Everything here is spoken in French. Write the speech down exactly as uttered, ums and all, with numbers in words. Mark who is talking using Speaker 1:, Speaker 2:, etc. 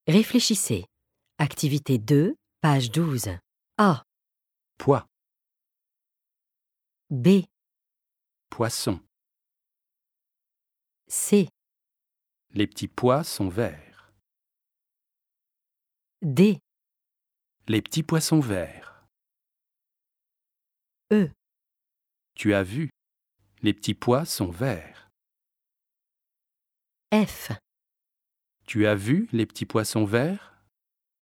Speaker 1: Réfléchissez. Activité deux, page douze. A.
Speaker 2: Pois,
Speaker 1: B.
Speaker 2: poisson.
Speaker 1: C.
Speaker 2: Les petits pois sont verts.
Speaker 1: D.
Speaker 2: Les petits poissons verts.
Speaker 1: E.
Speaker 2: Tu as vu, les petits pois sont verts.
Speaker 1: F.
Speaker 2: Tu as vu les petits poissons verts ?